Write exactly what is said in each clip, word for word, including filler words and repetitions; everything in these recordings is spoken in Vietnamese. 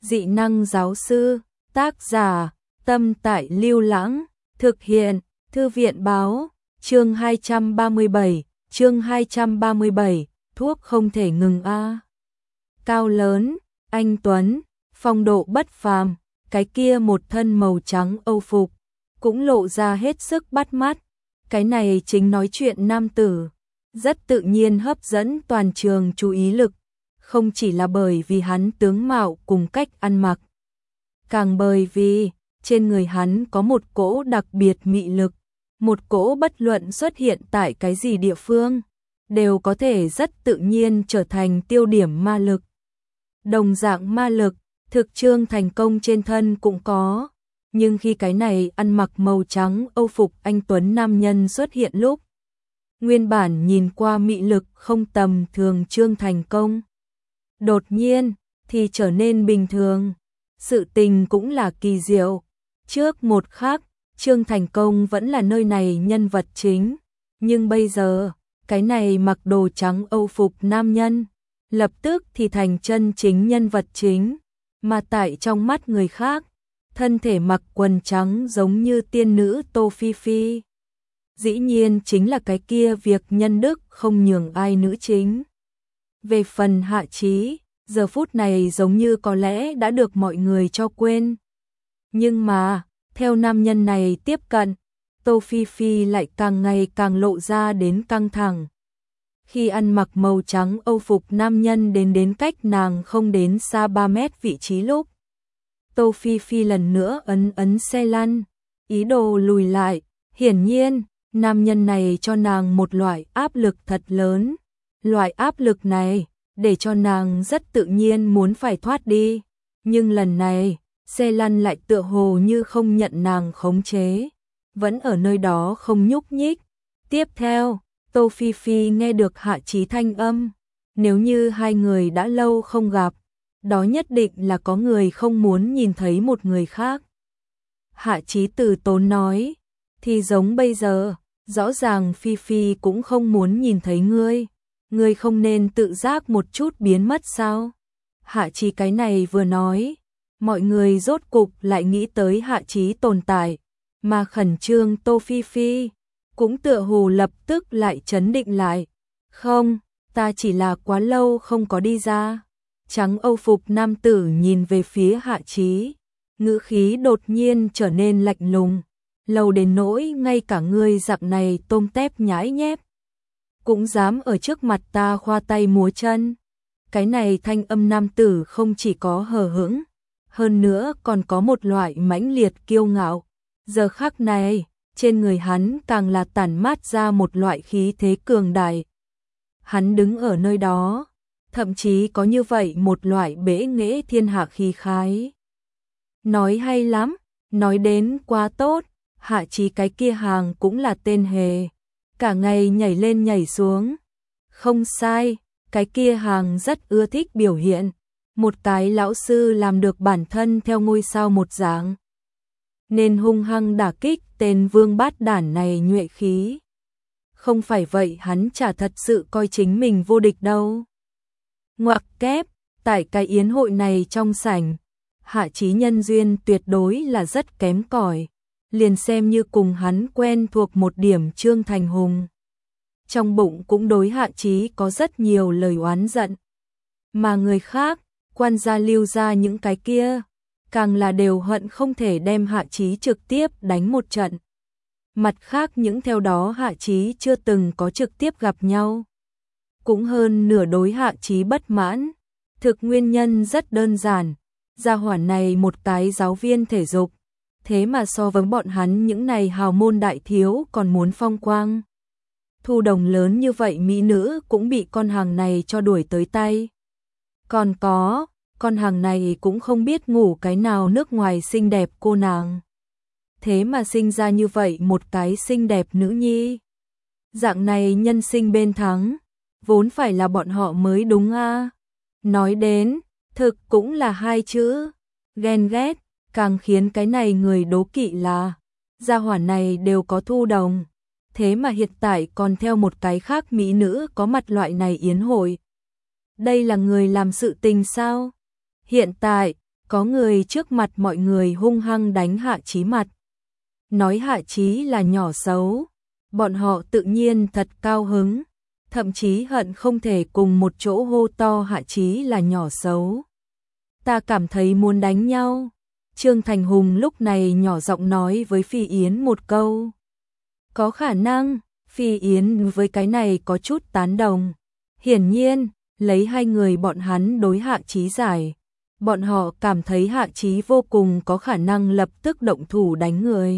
Dị năng giáo sư, tác giả, Tâm Tại Lưu Lãng, thực hiện, Thư viện báo, chương hai trăm ba mươi bảy, chương hai trăm ba mươi bảy, thuốc không thể ngừng a. Cao lớn, anh tuấn, phong độ bất phàm, cái kia một thân màu trắng âu phục, cũng lộ ra hết sức bắt mắt. Cái này chính nói chuyện nam tử, rất tự nhiên hấp dẫn toàn trường chú ý lực, không chỉ là bởi vì hắn tướng mạo cùng cách ăn mặc, càng bởi vì trên người hắn có một cỗ đặc biệt mị lực, một cỗ bất luận xuất hiện tại cái gì địa phương, đều có thể rất tự nhiên trở thành tiêu điểm ma lực. Đồng dạng ma lực, thực Trương Thành Công trên thân cũng có, nhưng khi cái này ăn mặc màu trắng âu phục anh tuấn nam nhân xuất hiện lúc, nguyên bản nhìn qua mị lực không tầm thường Trương Thành Công, đột nhiên thì trở nên bình thường. Sự tình cũng là kỳ diệu. Trước một khắc, Trương Thành Công vẫn là nơi này nhân vật chính, nhưng bây giờ, cái này mặc đồ trắng âu phục nam nhân, lập tức thì thành chân chính nhân vật chính, mà tại trong mắt người khác, thân thể mặc quần trắng giống như tiên nữ Tô Phi Phi. Dĩ nhiên chính là cái kia việc nhân đức không nhường ai nữ chính. Về phần Hạ Chí, giờ phút này giống như có lẽ đã được mọi người cho quên. Nhưng mà, theo nam nhân này tiếp cận, Tô Phi Phi lại càng ngày càng lộ ra đến căng thẳng. Khi ăn mặc màu trắng âu phục nam nhân đến đến cách nàng không đến xa ba mét vị trí lúc, Tô Phi Phi lần nữa ấn ấn xe lăn, ý đồ lùi lại. Hiển nhiên, nam nhân này cho nàng một loại áp lực thật lớn. Loại áp lực này, để cho nàng rất tự nhiên muốn phải thoát đi. Nhưng lần này, xe lăn lại tựa hồ như không nhận nàng khống chế, vẫn ở nơi đó không nhúc nhích. Tiếp theo, Tô Phi Phi nghe được Hạ Chí thanh âm. Nếu như hai người đã lâu không gặp, đó nhất định là có người không muốn nhìn thấy một người khác. Hạ Chí từ tốn nói, thì giống bây giờ, rõ ràng Phi Phi cũng không muốn nhìn thấy ngươi. Ngươi không nên tự giác một chút biến mất sao? Hạ Chí cái này vừa nói, mọi người rốt cục lại nghĩ tới Hạ Chí tồn tại, mà khẩn trương Tô Phi Phi cũng tựa hồ lập tức lại chấn định lại. Không, ta chỉ là quá lâu không có đi ra. Trắng âu phục nam tử nhìn về phía Hạ Chí, ngữ khí đột nhiên trở nên lạnh lùng, lâu đến nỗi ngay cả ngươi dạng này tôm tép nhãi nhép cũng dám ở trước mặt ta khoa tay múa chân. Cái này thanh âm nam tử không chỉ có hờ hững, hơn nữa còn có một loại mãnh liệt kiêu ngạo. Giờ khắc này, trên người hắn càng là tản mát ra một loại khí thế cường đại. Hắn đứng ở nơi đó, thậm chí có như vậy một loại bẽ nghễ thiên hạ khí khái. Nói hay lắm, nói đến quá tốt. Hạ Chí cái kia hàng cũng là tên hề, cả ngày nhảy lên nhảy xuống. Không sai, cái kia hàng rất ưa thích biểu hiện, một cái lão sư làm được bản thân theo ngôi sao một dạng, nên hung hăng đả kích tên vương bát đản này nhuệ khí. Không phải vậy hắn chả thật sự coi chính mình vô địch đâu. Ngoặc kép, tại cái yến hội này trong sảnh, Hạ Chí nhân duyên tuyệt đối là rất kém cỏi. Liền xem như cùng hắn quen thuộc một điểm Trương Thành Hùng, trong bụng cũng đối Hạ Chí có rất nhiều lời oán giận. Mà người khác, quan gia Lưu gia những cái kia, càng là đều hận không thể đem Hạ Chí trực tiếp đánh một trận. Mặt khác những theo đó Hạ Chí chưa từng có trực tiếp gặp nhau, cũng hơn nửa đối Hạ Chí bất mãn. Thực nguyên nhân rất đơn giản, gia hỏa này một cái giáo viên thể dục, thế mà so với bọn hắn những này hào môn đại thiếu còn muốn phong quang. Thu đồng lớn như vậy mỹ nữ cũng bị con hàng này cho đuổi tới tay. Còn có, con hàng này cũng không biết ngủ cái nào nước ngoài xinh đẹp cô nàng. Thế mà sinh ra như vậy một cái xinh đẹp nữ nhi. Dạng này nhân sinh bên thắng, vốn phải là bọn họ mới đúng a. Nói đến, thực cũng là hai chữ, ghen ghét. Càng khiến cái này người đố kỵ là, gia hỏa này đều có thu đồng, thế mà hiện tại còn theo một cái khác mỹ nữ có mặt loại này yến hội. Đây là người làm sự tình sao? Hiện tại, có người trước mặt mọi người hung hăng đánh Hạ Chí mặt. Nói Hạ Chí là nhỏ xấu, bọn họ tự nhiên thật cao hứng, thậm chí hận không thể cùng một chỗ hô to Hạ Chí là nhỏ xấu. Ta cảm thấy muốn đánh nhau. Trương Thành Hùng lúc này nhỏ giọng nói với Phi Yến một câu. Có khả năng, Phi Yến với cái này có chút tán đồng. Hiển nhiên, lấy hai người bọn hắn đối Hạ Chí giải, bọn họ cảm thấy Hạ Chí vô cùng có khả năng lập tức động thủ đánh người.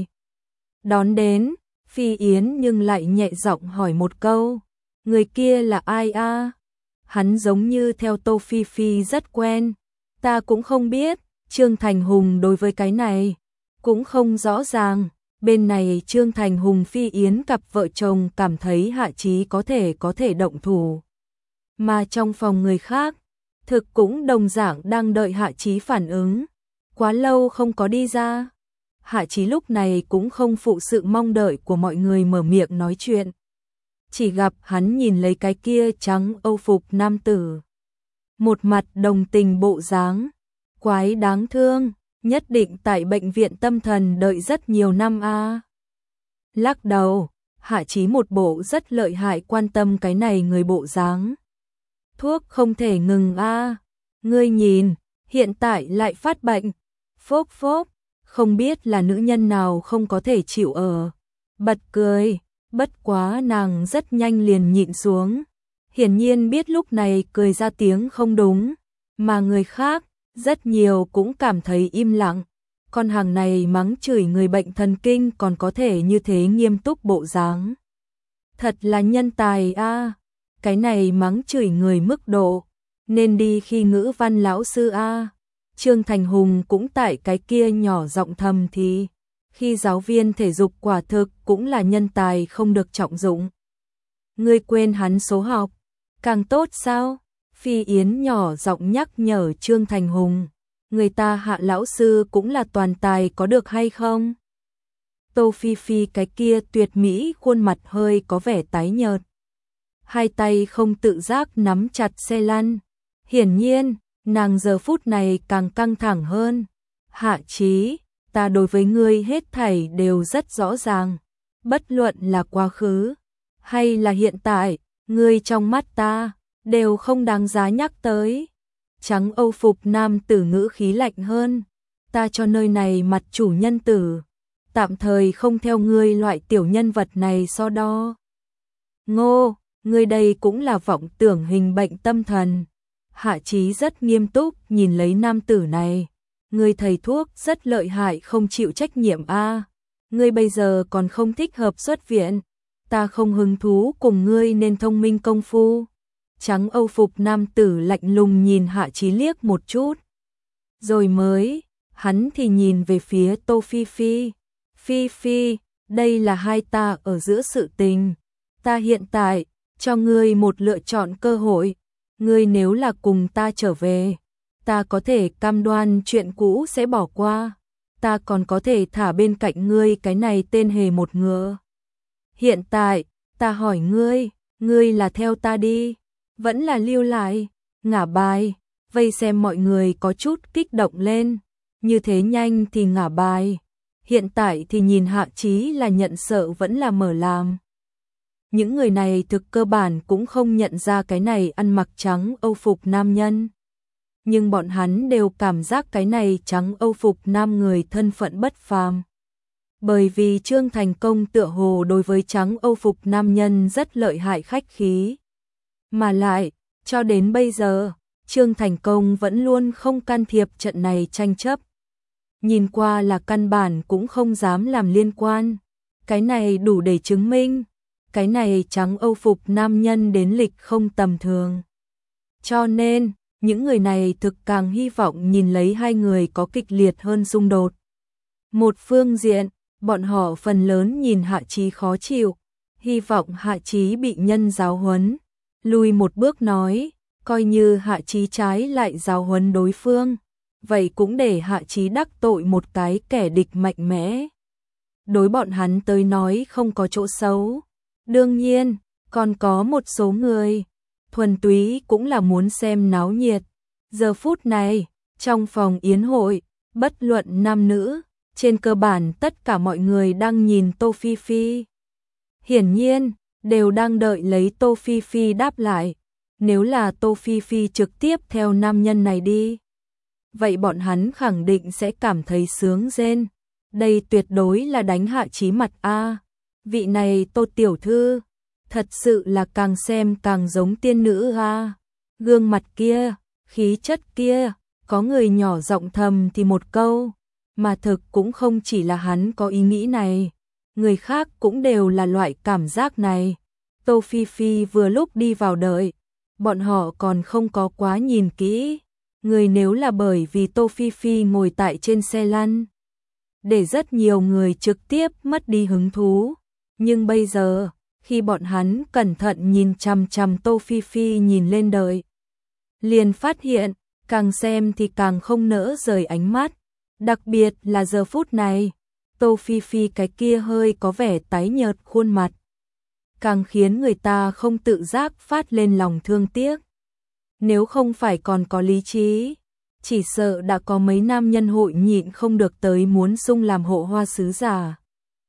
Đón đến, Phi Yến nhưng lại nhẹ giọng hỏi một câu, người kia là ai a? Hắn giống như theo Tô Phi Phi rất quen, ta cũng không biết. Trương Thành Hùng đối với cái này cũng không rõ ràng. Bên này Trương Thành Hùng Phi Yến cặp vợ chồng cảm thấy Hạ Chí có thể có thể động thủ. Mà trong phòng người khác, thực cũng đồng dạng đang đợi Hạ Chí phản ứng. Quá lâu không có đi ra. Hạ Chí lúc này cũng không phụ sự mong đợi của mọi người mở miệng nói chuyện. Chỉ gặp hắn nhìn lấy cái kia trắng âu phục nam tử. Một mặt đồng tình bộ dáng. Quái đáng thương, nhất định tại bệnh viện tâm thần đợi rất nhiều năm a. Lắc đầu, Hạ Chí một bộ rất lợi hại quan tâm cái này người bộ dáng. Thuốc không thể ngừng a, ngươi nhìn, hiện tại lại phát bệnh. Phốp phốp, không biết là nữ nhân nào không có thể chịu ở. Bật cười, bất quá nàng rất nhanh liền nhịn xuống. Hiển nhiên biết lúc này cười ra tiếng không đúng, mà người khác rất nhiều cũng cảm thấy im lặng. Con hàng này mắng chửi người bệnh thần kinh còn có thể như thế nghiêm túc bộ dáng. Thật là nhân tài a. Cái này mắng chửi người mức độ nên đi khi ngữ văn lão sư a. Trương Thành Hùng cũng tại cái kia nhỏ giọng thầm thì khi giáo viên thể dục quả thực cũng là nhân tài không được trọng dụng. Ngươi quên hắn số học, càng tốt sao? Phi Yến nhỏ giọng nhắc nhở Trương Thành Hùng, người ta Hạ lão sư cũng là toàn tài có được hay không? Tô Phi Phi cái kia tuyệt mỹ khuôn mặt hơi có vẻ tái nhợt. Hai tay không tự giác nắm chặt xe lăn. Hiển nhiên, nàng giờ phút này càng căng thẳng hơn. Hạ Chí, ta đối với ngươi hết thảy đều rất rõ ràng. Bất luận là quá khứ hay là hiện tại, ngươi trong mắt ta đều không đáng giá nhắc tới. Trắng âu phục nam tử ngữ khí lạnh hơn. Ta cho nơi này mặt chủ nhân tử, tạm thời không theo ngươi loại tiểu nhân vật này so đo. Ngô, ngươi đây cũng là vọng tưởng hình bệnh tâm thần. Hạ Chí rất nghiêm túc nhìn lấy nam tử này. Ngươi thầy thuốc rất lợi hại không chịu trách nhiệm a. Ngươi bây giờ còn không thích hợp xuất viện. Ta không hứng thú cùng ngươi nên thông minh công phu. Trắng âu phục nam tử lạnh lùng nhìn Hạ Chí liếc một chút. Rồi mới, hắn thì nhìn về phía Tô Phi Phi. Phi Phi, đây là hai ta ở giữa sự tình. Ta hiện tại, cho ngươi một lựa chọn cơ hội. Ngươi nếu là cùng ta trở về, ta có thể cam đoan chuyện cũ sẽ bỏ qua. Ta còn có thể thả bên cạnh ngươi cái này tên hề một ngựa. Hiện tại, ta hỏi ngươi, ngươi là theo ta đi, vẫn là lưu lại, ngả bài, vây xem mọi người có chút kích động lên. Như thế nhanh thì ngả bài, hiện tại thì nhìn Hạ Chí là nhận sợ vẫn là mở làm. Những người này thực cơ bản cũng không nhận ra cái này ăn mặc trắng âu phục nam nhân. Nhưng bọn hắn đều cảm giác cái này trắng âu phục nam người thân phận bất phàm. Bởi vì Trương Thành Công tựa hồ đối với trắng âu phục nam nhân rất lợi hại khách khí. Mà lại, cho đến bây giờ, Trương Thành Công vẫn luôn không can thiệp trận này tranh chấp. Nhìn qua là căn bản cũng không dám làm liên quan. Cái này đủ để chứng minh. Cái này trắng âu phục nam nhân đến lịch không tầm thường. Cho nên, những người này thực càng hy vọng nhìn lấy hai người có kịch liệt hơn xung đột. Một phương diện, bọn họ phần lớn nhìn Hạ Chí khó chịu, hy vọng Hạ Chí bị nhân giáo huấn. Lùi một bước nói, coi như Hạ Chí trái lại giáo huấn đối phương, vậy cũng để Hạ Chí đắc tội một cái kẻ địch mạnh mẽ. Đối bọn hắn tới nói không có chỗ xấu. Đương nhiên, còn có một số người, thuần túy cũng là muốn xem náo nhiệt. Giờ phút này, Trong phòng yến hội, bất luận nam nữ, trên cơ bản tất cả mọi người đang nhìn Tô Phi Phi. Hiển nhiên, đều đang đợi lấy Tô Phi Phi đáp lại. Nếu là Tô Phi Phi trực tiếp theo nam nhân này đi, vậy bọn hắn khẳng định sẽ cảm thấy sướng rên. Đây tuyệt đối là đánh Hạ Chí mặt a. Vị này Tô tiểu thư, thật sự là càng xem càng giống tiên nữ a. Gương mặt kia, khí chất kia, có người nhỏ giọng thầm thì một câu, mà thực cũng không chỉ là hắn có ý nghĩ này, người khác cũng đều là loại cảm giác này. Tô Phi Phi vừa lúc đi vào đợi, bọn họ còn không có quá nhìn kỹ. Người nếu là bởi vì Tô Phi Phi ngồi tại trên xe lăn, để rất nhiều người trực tiếp mất đi hứng thú. Nhưng bây giờ, khi bọn hắn cẩn thận nhìn chằm chằm Tô Phi Phi nhìn lên đợi, liền phát hiện, càng xem thì càng không nỡ rời ánh mắt. Đặc biệt là giờ phút này, Tô Phi Phi cái kia hơi có vẻ tái nhợt khuôn mặt, càng khiến người ta không tự giác phát lên lòng thương tiếc. Nếu không phải còn có lý trí, chỉ sợ đã có mấy nam nhân hội nhịn không được tới muốn sung làm hộ hoa sứ giả.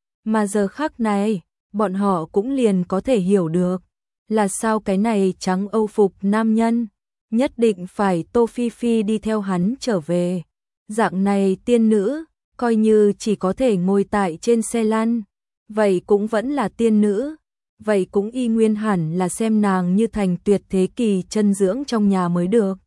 Mà giờ khắc này, bọn họ cũng liền có thể hiểu được, là sao cái này trắng âu phục nam nhân, nhất định phải Tô Phi Phi đi theo hắn trở về. Dạng này tiên nữ, coi như chỉ có thể ngồi tại trên xe lăn, vậy cũng vẫn là tiên nữ. Vậy cũng y nguyên hẳn là xem nàng như thành tuyệt thế kỳ chân dưỡng trong nhà mới được.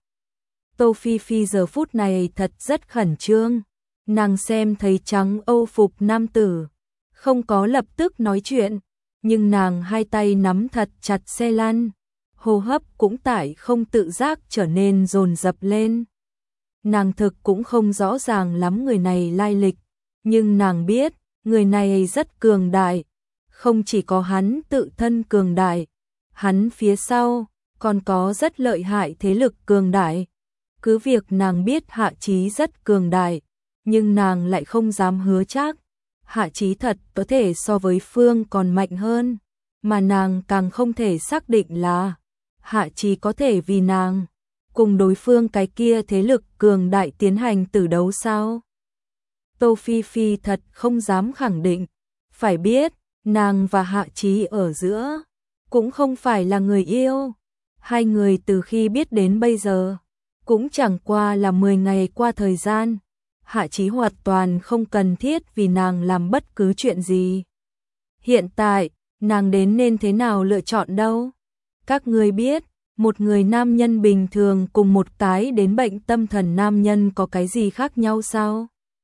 Tô Phi Phi giờ phút này thật rất khẩn trương. Nàng xem thấy trắng âu phục nam tử, không có lập tức nói chuyện, nhưng nàng hai tay nắm thật chặt xe lăn, hô hấp cũng tại không tự giác trở nên dồn dập lên. Nàng thực cũng không rõ ràng lắm người này lai lịch, nhưng nàng biết, người này rất cường đại. Không chỉ có hắn tự thân cường đại, hắn phía sau còn có rất lợi hại thế lực cường đại. Cứ việc nàng biết Hạ Chí rất cường đại, nhưng nàng lại không dám hứa chắc Hạ Chí thật có thể so với Phương còn mạnh hơn, mà nàng càng không thể xác định là Hạ Chí có thể vì nàng cùng đối phương cái kia thế lực cường đại tiến hành tử đấu sao. Tô Phi Phi thật không dám khẳng định, phải biết nàng và Hạ Chí ở giữa cũng không phải là người yêu. Hai người từ khi biết đến bây giờ cũng chẳng qua là mười ngày qua thời gian. Hạ Chí hoàn toàn không cần thiết vì nàng làm bất cứ chuyện gì. Hiện tại, nàng đến nên thế nào lựa chọn đâu? Các người biết, một người nam nhân bình thường cùng một cái đến bệnh tâm thần nam nhân có cái gì khác nhau sao?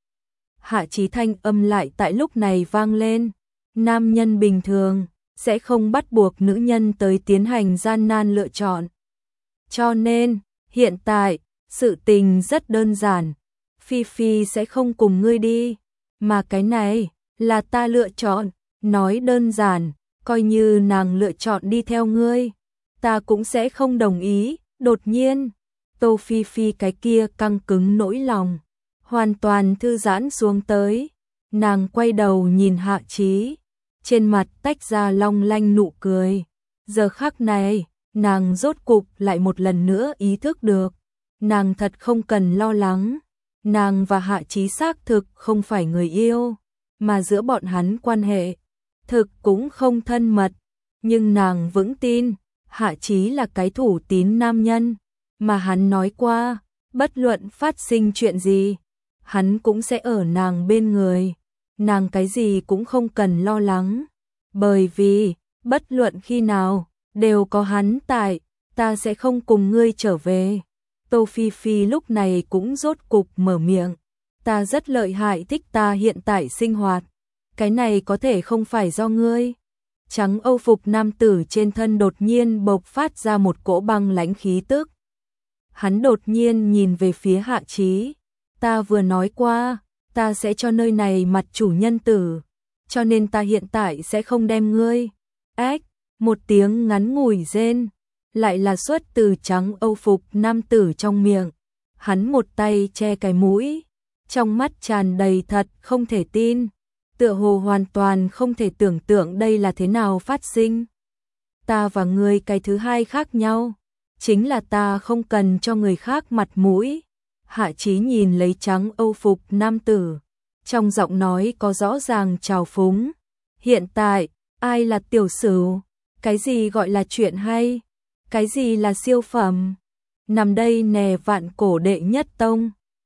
Hạ Chí thanh âm lại tại lúc này vang lên. Nam nhân bình thường sẽ không bắt buộc nữ nhân tới tiến hành gian nan lựa chọn. Cho nên, hiện tại, sự tình rất đơn giản. Phi Phi sẽ không cùng ngươi đi, mà cái này là ta lựa chọn. Nói đơn giản, coi như nàng lựa chọn đi theo ngươi, ta cũng sẽ không đồng ý. Đột nhiên, Tô Phi Phi cái kia căng cứng nỗi lòng hoàn toàn thư giãn xuống tới. Nàng quay đầu nhìn Hạ Chí, trên mặt tách ra long lanh nụ cười. Giờ khắc này, nàng rốt cục lại một lần nữa ý thức được, nàng thật không cần lo lắng. Nàng và Hạ Chí xác thực không phải người yêu, mà giữa bọn hắn quan hệ thực cũng không thân mật, nhưng nàng vững tin Hạ Chí là cái thủ tín nam nhân, mà hắn nói qua, bất luận phát sinh chuyện gì, hắn cũng sẽ ở nàng bên người. Nàng cái gì cũng không cần lo lắng, bởi vì bất luận khi nào đều có hắn tại, ta sẽ không cùng ngươi trở về. Tô Phi Phi lúc này cũng rốt cục mở miệng, ta rất lợi hại, thích ta hiện tại sinh hoạt, cái này có thể không phải do ngươi. Trắng âu phục nam tử trên thân đột nhiên bộc phát ra một cỗ băng lãnh khí tức. Hắn đột nhiên nhìn về phía Hạ Chí, ta vừa nói qua, ta sẽ cho nơi này mặt chủ nhân tử, cho nên ta hiện tại sẽ không đem ngươi. Ách, một tiếng ngắn ngủi rên, lại là xuất từ trắng âu phục nam tử trong miệng. Hắn một tay che cái mũi, trong mắt tràn đầy thật không thể tin, tựa hồ hoàn toàn không thể tưởng tượng đây là thế nào phát sinh. Ta và ngươi cái thứ hai khác nhau, chính là ta không cần cho người khác mặt mũi, Hạ Chí nhìn lấy trắng âu phục nam tử, trong giọng nói có rõ ràng trào phúng. Hiện tại, ai là tiểu sửu? Cái gì gọi là chuyện hay? Cái gì là siêu phẩm? Nằm đây nè vạn cổ đệ nhất tông.